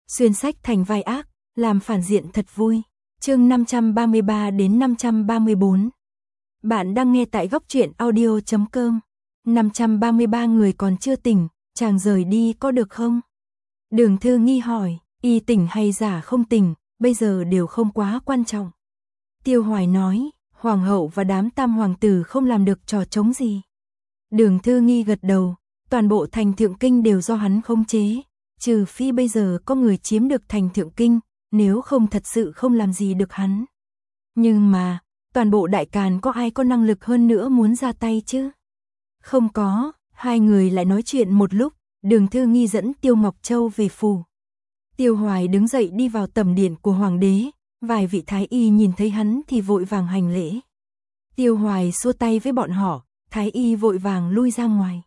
xuyên sách thành vai ác, làm phản diện thật vui. Chương 533 đến 534. Bạn đang nghe tại góc truyện audio.com. 533 người còn chưa tỉnh, chàng rời đi có được không? Đường Thư Nghi hỏi, y tỉnh hay giả không tỉnh, bây giờ đều không quá quan trọng. Tiêu Hoài nói, hoàng hậu và đám tam hoàng tử không làm được trò trống gì. Đường Thư Nghi gật đầu, toàn bộ thành Thượng Kinh đều do hắn khống chế, trừ phi bây giờ có người chiếm được thành Thượng Kinh, nếu không thật sự không làm gì được hắn. Nhưng mà, toàn bộ Đại Càn có ai có năng lực hơn nữa muốn ra tay chứ? Không có, hai người lại nói chuyện một lúc, Đường Thư Nghi dẫn Tiêu Ngọc Châu về phủ. Tiêu Hoài đứng dậy đi vào tẩm điện của hoàng đế, vài vị thái y nhìn thấy hắn thì vội vàng hành lễ. Tiêu Hoài xua tay với bọn họ, thái y vội vàng lui ra ngoài.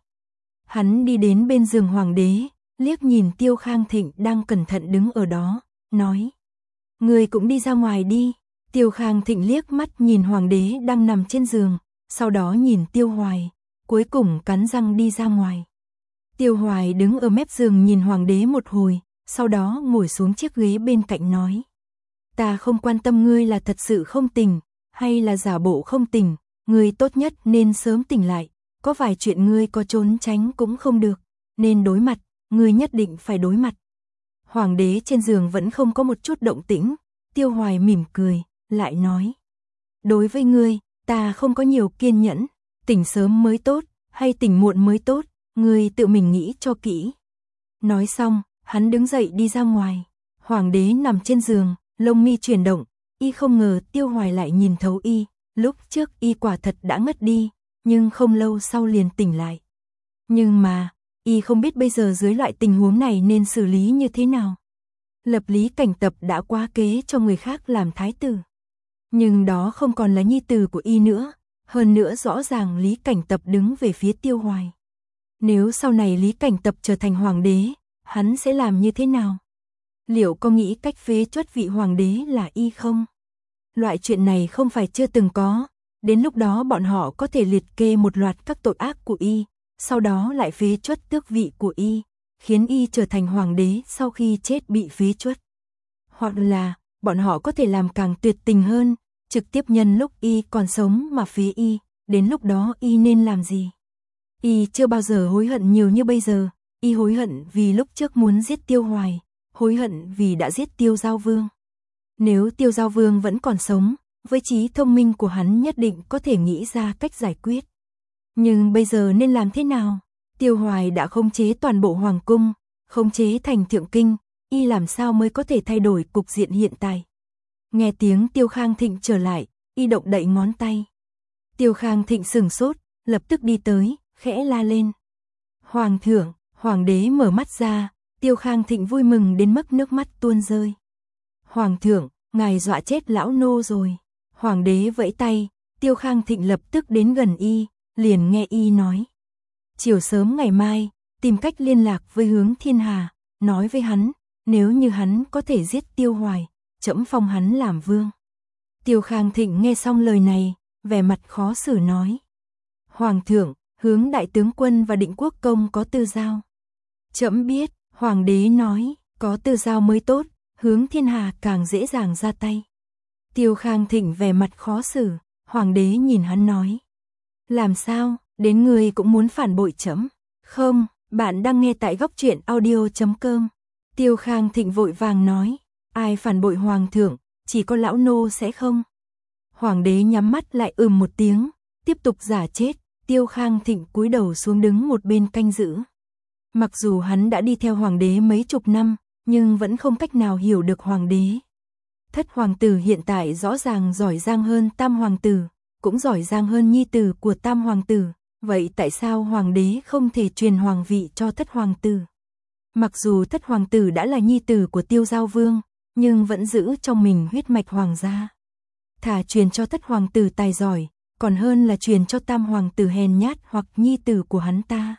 Hắn đi đến bên giường hoàng đế, liếc nhìn Tiêu Khang Thịnh đang cẩn thận đứng ở đó, nói: "Người cũng đi ra ngoài đi." Tiêu Khang Thịnh liếc mắt nhìn hoàng đế đang nằm trên giường, sau đó nhìn Tiêu Hoài, cuối cùng cắn răng đi ra ngoài. Tiêu Hoài đứng ở mép giường nhìn hoàng đế một hồi, sau đó ngồi xuống chiếc ghế bên cạnh nói: "Ta không quan tâm ngươi là thật sự không tỉnh, hay là giả bộ không tỉnh, ngươi tốt nhất nên sớm tỉnh lại, có vài chuyện ngươi có trốn tránh cũng không được, nên đối mặt, ngươi nhất định phải đối mặt." Hoàng đế trên giường vẫn không có một chút động tĩnh, Tiêu Hoài mỉm cười, lại nói: "Đối với ngươi, ta không có nhiều kiên nhẫn, tỉnh sớm mới tốt, hay tỉnh muộn mới tốt, ngươi tự mình nghĩ cho kỹ." Nói xong, hắn đứng dậy đi ra ngoài. Hoàng đế nằm trên giường, lông mi chuyển động, y không ngờ Tiêu Hoài lại nhìn thấu y, lúc trước y quả thật đã ngất đi, nhưng không lâu sau liền tỉnh lại. Nhưng mà, y không biết bây giờ dưới loại tình huống này nên xử lý như thế nào. Lập Lý Cảnh Tập đã quá kế cho người khác làm thái tử. Nhưng đó không còn là nhi tử của y nữa, hơn nữa rõ ràng Lý Cảnh Tập đứng về phía Tiêu Hoài. Nếu sau này Lý Cảnh Tập trở thành hoàng đế, hắn sẽ làm như thế nào? Liệu có nghĩ cách phế truất vị hoàng đế là y không? Loại chuyện này không phải chưa từng có, đến lúc đó bọn họ có thể liệt kê một loạt các tội ác của y, sau đó lại phế truất tước vị của y, khiến y trở thành hoàng đế sau khi chết bị phế truất. Hoặc là, bọn họ có thể làm càng tuyệt tình hơn, trực tiếp nhân lúc y còn sống mà phế y, đến lúc đó y nên làm gì? Y chưa bao giờ hối hận nhiều như bây giờ, y hối hận vì lúc trước muốn giết Tiêu Hoài, hối hận vì đã giết Tiêu Giao Vương. Nếu Tiêu Giao Vương vẫn còn sống, với trí thông minh của hắn nhất định có thể nghĩ ra cách giải quyết. Nhưng bây giờ nên làm thế nào? Tiêu Hoài đã khống chế toàn bộ hoàng cung, khống chế thành Thượng Kinh, y làm sao mới có thể thay đổi cục diện hiện tại? Nghe tiếng Tiêu Khang Thịnh trở lại, y động đậy ngón tay. Tiêu Khang Thịnh sửng sốt, lập tức đi tới, khẽ la lên: "Hoàng thượng!" Hoàng đế mở mắt ra, Tiêu Khang Thịnh vui mừng đến mức nước mắt tuôn rơi. "Hoàng thượng, ngài dọa chết lão nô rồi." Hoàng đế vẫy tay, Tiêu Khang Thịnh lập tức đến gần y, liền nghe y nói: "Chiều sớm ngày mai, tìm cách liên lạc với Hướng Thiên Hà, nói với hắn, nếu như hắn có thể giết Tiêu Hoài, trẫm phong hắn làm vương." Tiêu Khang Thịnh nghe xong lời này, vẻ mặt khó xử nói: "Hoàng thượng, Hướng đại tướng quân và Định Quốc công có tư giao." "Trẫm biết." Hoàng đế nói, "có tư giao mới tốt, Hướng Thiên Hà càng dễ dàng ra tay." Tiêu Khang Thịnh vẻ mặt khó xử, hoàng đế nhìn hắn nói: "Làm sao, đến người cũng muốn phản bội trẫm?" "Không, bạn đang nghe tại góc truyện audio.com." Tiêu Khang Thịnh vội vàng nói: "Ai phản bội hoàng thượng, chỉ có lão nô sẽ không." Hoàng đế nhắm mắt lại một tiếng, tiếp tục giả chết. Tiêu Khang Thịnh cúi đầu xuống đứng một bên canh giữ. Mặc dù hắn đã đi theo hoàng đế mấy chục năm, nhưng vẫn không cách nào hiểu được hoàng đế. Thất hoàng tử hiện tại rõ ràng giỏi giang hơn tam hoàng tử, cũng giỏi giang hơn nhi tử của tam hoàng tử, vậy tại sao hoàng đế không thể truyền hoàng vị cho thất hoàng tử? Mặc dù thất hoàng tử đã là nhi tử của Tiêu Giao Vương, nhưng vẫn giữ trong mình huyết mạch hoàng gia. Thà truyền cho thất hoàng tử tài giỏi, còn hơn là truyền cho tam hoàng tử hèn nhát hoặc nhi tử của hắn ta.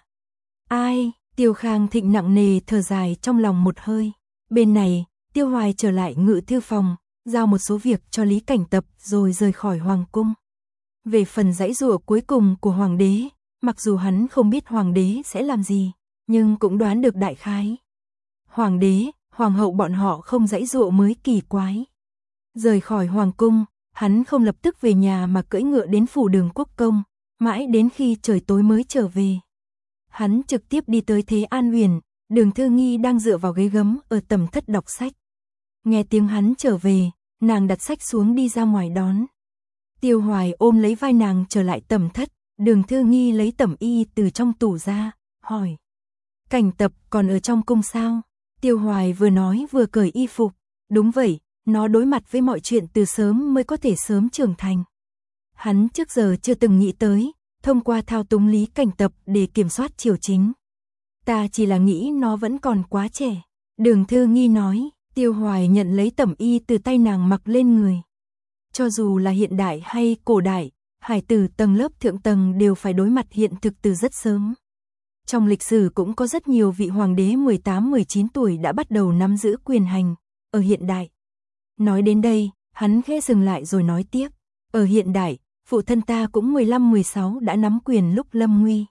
Ai? Tiêu Khang Thịnh nặng nề thở dài trong lòng một hơi. Bên này, Tiêu Hoài trở lại ngự thư phòng, giao một số việc cho Lý Cảnh Tập rồi rời khỏi hoàng cung. Về phần giãy giụa cuối cùng của hoàng đế, mặc dù hắn không biết hoàng đế sẽ làm gì, nhưng cũng đoán được đại khái. hoàng hậu bọn họ không giãy giụa mới kỳ quái. Rời khỏi hoàng cung, hắn không lập tức về nhà mà cưỡi ngựa đến phủ Đường Quốc công, mãi đến khi trời tối mới trở về. Hắn trực tiếp đi tới Thế An Huyền, Đường Thư Nghi đang dựa vào ghế gấm ở tầm thất đọc sách. Nghe tiếng hắn trở về, nàng đặt sách xuống đi ra ngoài đón. Tiêu Hoài ôm lấy vai nàng trở lại tầm thất, Đường Thư Nghi lấy tẩm y từ trong tủ ra, hỏi. Cảnh Tập còn ở trong cung sao? Tiêu Hoài vừa nói vừa cởi y phục. Đúng vậy, nó đối mặt với mọi chuyện từ sớm mới có thể sớm trưởng thành. Hắn trước giờ chưa từng nghĩ tới, thông qua thao túng Lý Cảnh Tập để kiểm soát triều chính. Ta chỉ là nghĩ nó vẫn còn quá trẻ. Đường Thư Nghi nói, Tiêu Hoài nhận lấy tẩm y từ tay nàng mặc lên người. Cho dù là hiện đại hay cổ đại, hải tử tầng lớp thượng tầng đều phải đối mặt hiện thực từ rất sớm. Trong lịch sử cũng có rất nhiều vị hoàng đế 18-19 tuổi đã bắt đầu nắm giữ quyền hành, ở hiện đại. Nói đến đây, hắn khẽ dừng lại rồi nói tiếp, ở hiện đại, phụ thân ta cũng 15-16 đã nắm quyền lúc lâm nguy.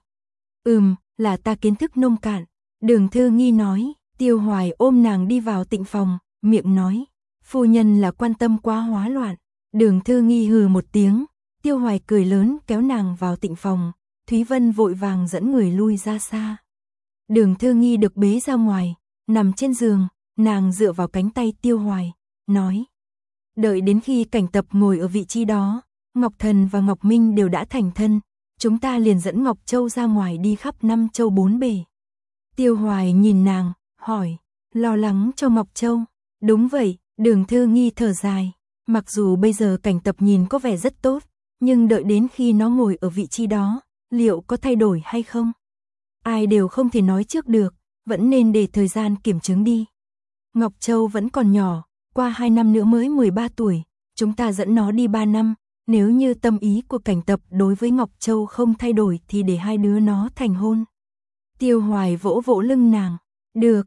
Là ta kiến thức nông cạn. Đường Thư Nghi nói. Tiêu Hoài ôm nàng đi vào tịnh phòng, miệng nói, phu nhân là quan tâm quá hóa loạn. Đường Thư Nghi hừ một tiếng, Tiêu Hoài cười lớn kéo nàng vào tịnh phòng, Thúy Vân vội vàng dẫn người lui ra xa. Đường Thư Nghi được bế ra ngoài, nằm trên giường, nàng dựa vào cánh tay Tiêu Hoài, nói, đợi đến khi Cảnh Tập ngồi ở vị trí đó, Ngọc Thần và Ngọc Minh đều đã thành thân, chúng ta liền dẫn Ngọc Châu ra ngoài đi khắp 5 châu 4 bể. Tiêu Hoài nhìn nàng, hỏi, lo lắng cho Ngọc Châu. Đúng vậy, Đường Thư Nghi thở dài, mặc dù bây giờ Cảnh Tập nhìn có vẻ rất tốt, nhưng đợi đến khi nó ngồi ở vị trí đó, liệu có thay đổi hay không? Ai đều không thể nói trước được, vẫn nên để thời gian kiểm chứng đi. Ngọc Châu vẫn còn nhỏ, qua 2 năm nữa mới 13 tuổi, chúng ta dẫn nó đi 3 năm, nếu như tâm ý của Cảnh Tập đối với Ngọc Châu không thay đổi thì để hai đứa nó thành hôn. Tiêu Hoài vỗ vỗ lưng nàng, được.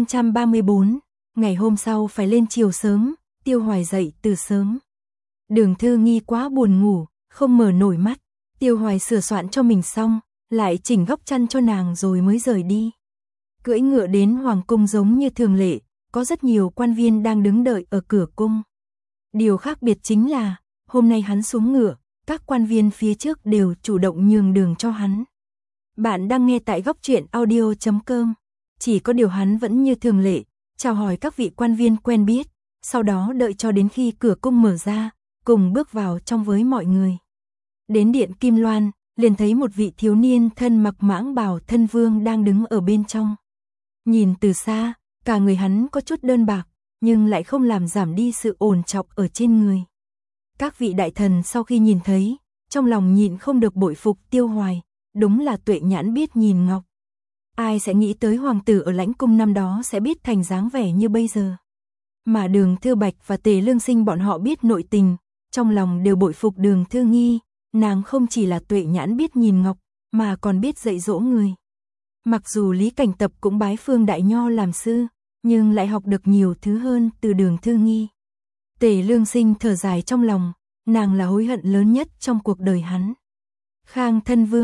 534, ngày hôm sau phải lên chiều sớm, Tiêu Hoài dậy từ sớm. Đường Thư Nghi quá buồn ngủ, không mở nổi mắt, Tiêu Hoài sửa soạn cho mình xong, lại chỉnh góc chăn cho nàng rồi mới rời đi. Cưỡi ngựa đến hoàng cung giống như thường lệ, có rất nhiều quan viên đang đứng đợi ở cửa cung. Điều khác biệt chính là, hôm nay hắn xuống ngựa, các quan viên phía trước đều chủ động nhường đường cho hắn. Bạn đang nghe tại Góc Truyện Audio.com. Chỉ có điều hắn vẫn như thường lệ, chào hỏi các vị quan viên quen biết, sau đó đợi cho đến khi cửa cung mở ra, cùng bước vào trong với mọi người. Đến điện Kim Loan, liền thấy một vị thiếu niên thân mặc mãng bào thân vương đang đứng ở bên trong. Nhìn từ xa, cả người hắn có chút đơn bạc, nhưng lại không làm giảm đi sự ổn trọng ở trên người. Các vị đại thần sau khi nhìn thấy, trong lòng nhịn không được bội phục Tiêu Hoài, đúng là tuệ nhãn biết nhìn ngọc. Ai sẽ nghĩ tới hoàng tử ở lãnh cung năm đó sẽ biết thành dáng vẻ như bây giờ. Mà Đường Thư Bạch và Tề Lương Sinh bọn họ biết nội tình, trong lòng đều bội phục Đường Thư Nghi, nàng không chỉ là tuệ nhãn biết nhìn ngọc, mà còn biết dạy dỗ người. Mặc dù Lý Cảnh Tập cũng bái Phương Đại Nho làm sư, nhưng lại học được nhiều thứ hơn từ Đường Thư Nghi. Tề Lương Sinh thở dài trong lòng, nàng là hối hận lớn nhất trong cuộc đời hắn. Khang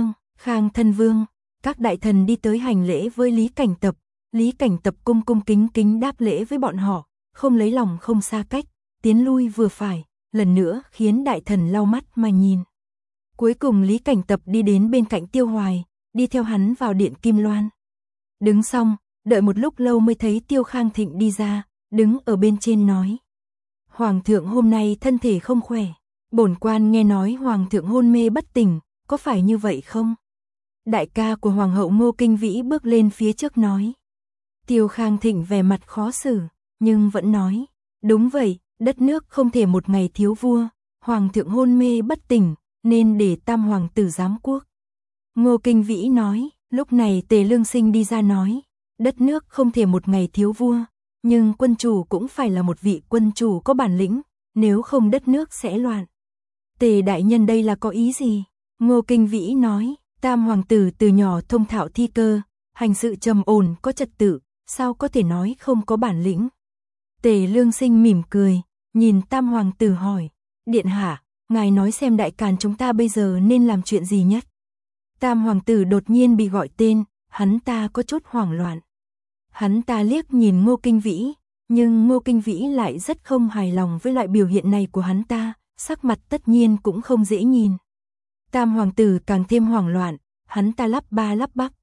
thân vương, các đại thần đi tới hành lễ với Lý Cảnh Tập cung cung kính kính đáp lễ với bọn họ, không lấy lòng không xa cách, tiến lui vừa phải, lần nữa khiến đại thần lau mắt mà nhìn. Cuối cùng Lý Cảnh Tập đi đến bên cạnh Tiêu Hoài, đi theo hắn vào điện Kim Loan. Đứng xong, đợi một lúc lâu mới thấy Tiêu Khang Thịnh đi ra, đứng ở bên trên nói. Hoàng thượng hôm nay thân thể không khỏe, bổn quan nghe nói hoàng thượng hôn mê bất tỉnh, có phải như vậy không? Đại ca của hoàng hậu Ngô Kinh Vĩ bước lên phía trước nói. Tiêu Khang Thịnh vẻ mặt khó xử, nhưng vẫn nói, đúng vậy, đất nước không thể một ngày thiếu vua, hoàng thượng hôn mê bất tỉnh, nên để tam hoàng tử giám quốc. Ngô Kinh Vĩ nói, lúc này Tề Lương Sinh đi ra nói, đất nước không thể một ngày thiếu vua, nhưng quân chủ cũng phải là một vị quân chủ có bản lĩnh, nếu không đất nước sẽ loạn. Tề đại nhân đây là có ý gì? Ngô Kinh Vĩ nói, tam hoàng tử từ nhỏ thông thạo thi cơ, hành sự trầm ổn có trật tự, sao có thể nói không có bản lĩnh? Tề Lương Sinh mỉm cười, nhìn tam hoàng tử hỏi, điện hạ, ngài nói xem đại càn chúng ta bây giờ nên làm chuyện gì nhất? Tam hoàng tử đột nhiên bị gọi tên, hắn ta có chút hoảng loạn. Hắn ta liếc nhìn Ngô Kinh Vĩ, Nhưng Ngô Kinh Vĩ lại rất không hài lòng với loại biểu hiện này của hắn ta, sắc mặt tất nhiên cũng không dễ nhìn. Tam hoàng tử càng thêm hoảng loạn, hắn ta lắp ba lắp bắp.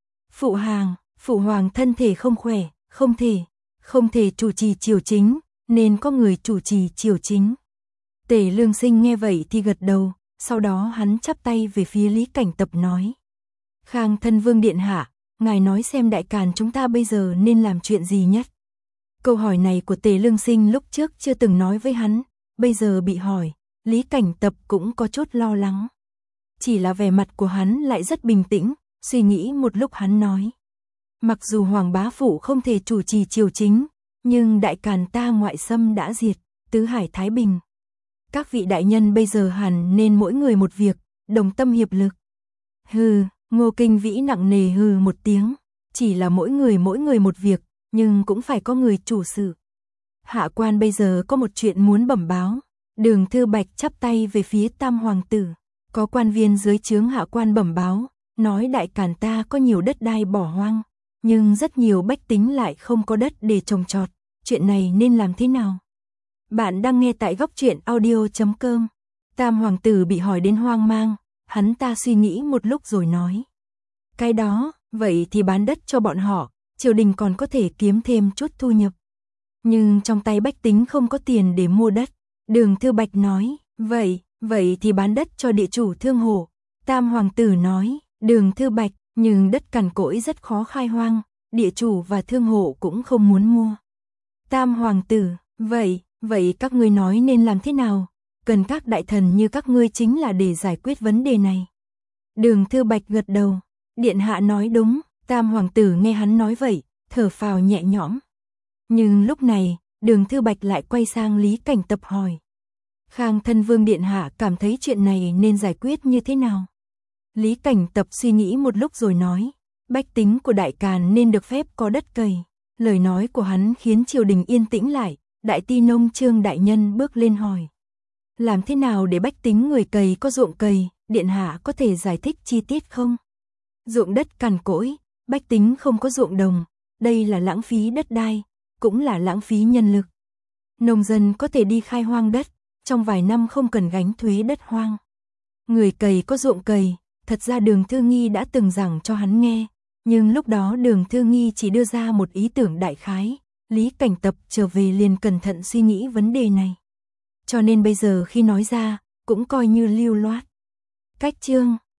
Phụ hoàng thân thể không khỏe, không thể chủ trì triều chính, nên có người chủ trì triều chính. Tề Lương Sinh nghe vậy thì gật đầu, sau đó hắn chắp tay về phía Lý Cảnh Tập nói. Khang thân vương điện hạ, ngài nói xem đại càn chúng ta bây giờ nên làm chuyện gì nhất? Câu hỏi này của Tề Lương Sinh lúc trước chưa từng nói với hắn, bây giờ bị hỏi, Lý Cảnh Tập cũng có chút lo lắng. Chỉ là vẻ mặt của hắn lại rất bình tĩnh, suy nghĩ một lúc hắn nói. Mặc dù Hoàng bá phụ không thể chủ trì triều chính, nhưng đại càn ta ngoại xâm đã diệt, tứ hải thái bình. Các vị đại nhân bây giờ hẳn nên mỗi người một việc, đồng tâm hiệp lực. Hừ, Ngô Kinh Vĩ nặng nề hừ một tiếng, chỉ là mỗi người một việc, nhưng cũng phải có người chủ sự. Hạ quan bây giờ có một chuyện muốn bẩm báo. Đường Thư Bạch chắp tay về phía Tam hoàng tử. Có quan viên dưới trướng hạ quan bẩm báo, nói đại càn ta có nhiều đất đai bỏ hoang, nhưng rất nhiều bách tính lại không có đất để trồng trọt. Chuyện này nên làm thế nào? Bạn đang nghe tại góc truyện audio.com. Tam hoàng tử bị hỏi đến hoang mang, hắn ta suy nghĩ một lúc rồi nói. Cái đó, vậy thì bán đất cho bọn họ, triều đình còn có thể kiếm thêm chút thu nhập. Nhưng trong tay bách tính không có tiền để mua đất. Đường Thư Bạch nói, vậy thì bán đất cho địa chủ thương hộ. Tam hoàng tử nói, Đường Thư Bạch, nhưng đất cằn cỗi rất khó khai hoang, địa chủ và thương hộ cũng không muốn mua. Tam hoàng tử, vậy các ngươi nói nên làm thế nào? Cần các đại thần như các ngươi chính là để giải quyết vấn đề này. Đường Thư Bạch gật đầu, điện hạ nói đúng. Tam hoàng tử nghe hắn nói vậy, thở phào nhẹ nhõm. Nhưng lúc này, Đường Thư Bạch lại quay sang Lý Cảnh Tập hỏi. Khang thân vương điện hạ cảm thấy chuyện này nên giải quyết như thế nào? Lý Cảnh Tập suy nghĩ một lúc rồi nói, bách tính của đại càn nên được phép có đất cày. Lời nói của hắn khiến triều đình yên tĩnh lại, đại ty nông Trương đại nhân bước lên hỏi. Làm thế nào để bách tính người cày có ruộng cày, điện hạ có thể giải thích chi tiết không? Ruộng đất cằn cỗi, bách tính không có ruộng đồng, đây là lãng phí đất đai, cũng là lãng phí nhân lực. Nông dân có thể đi khai hoang đất, trong vài năm không cần gánh thuế đất hoang. Người cày có ruộng cày, thật ra Đường Thư Nghi đã từng giảng cho hắn nghe, nhưng lúc đó Đường Thư Nghi chỉ đưa ra một ý tưởng đại khái, Lý Cảnh Tập trở về liền cẩn thận suy nghĩ vấn đề này. Cho nên bây giờ khi nói ra, cũng coi như lưu loát. Cách chương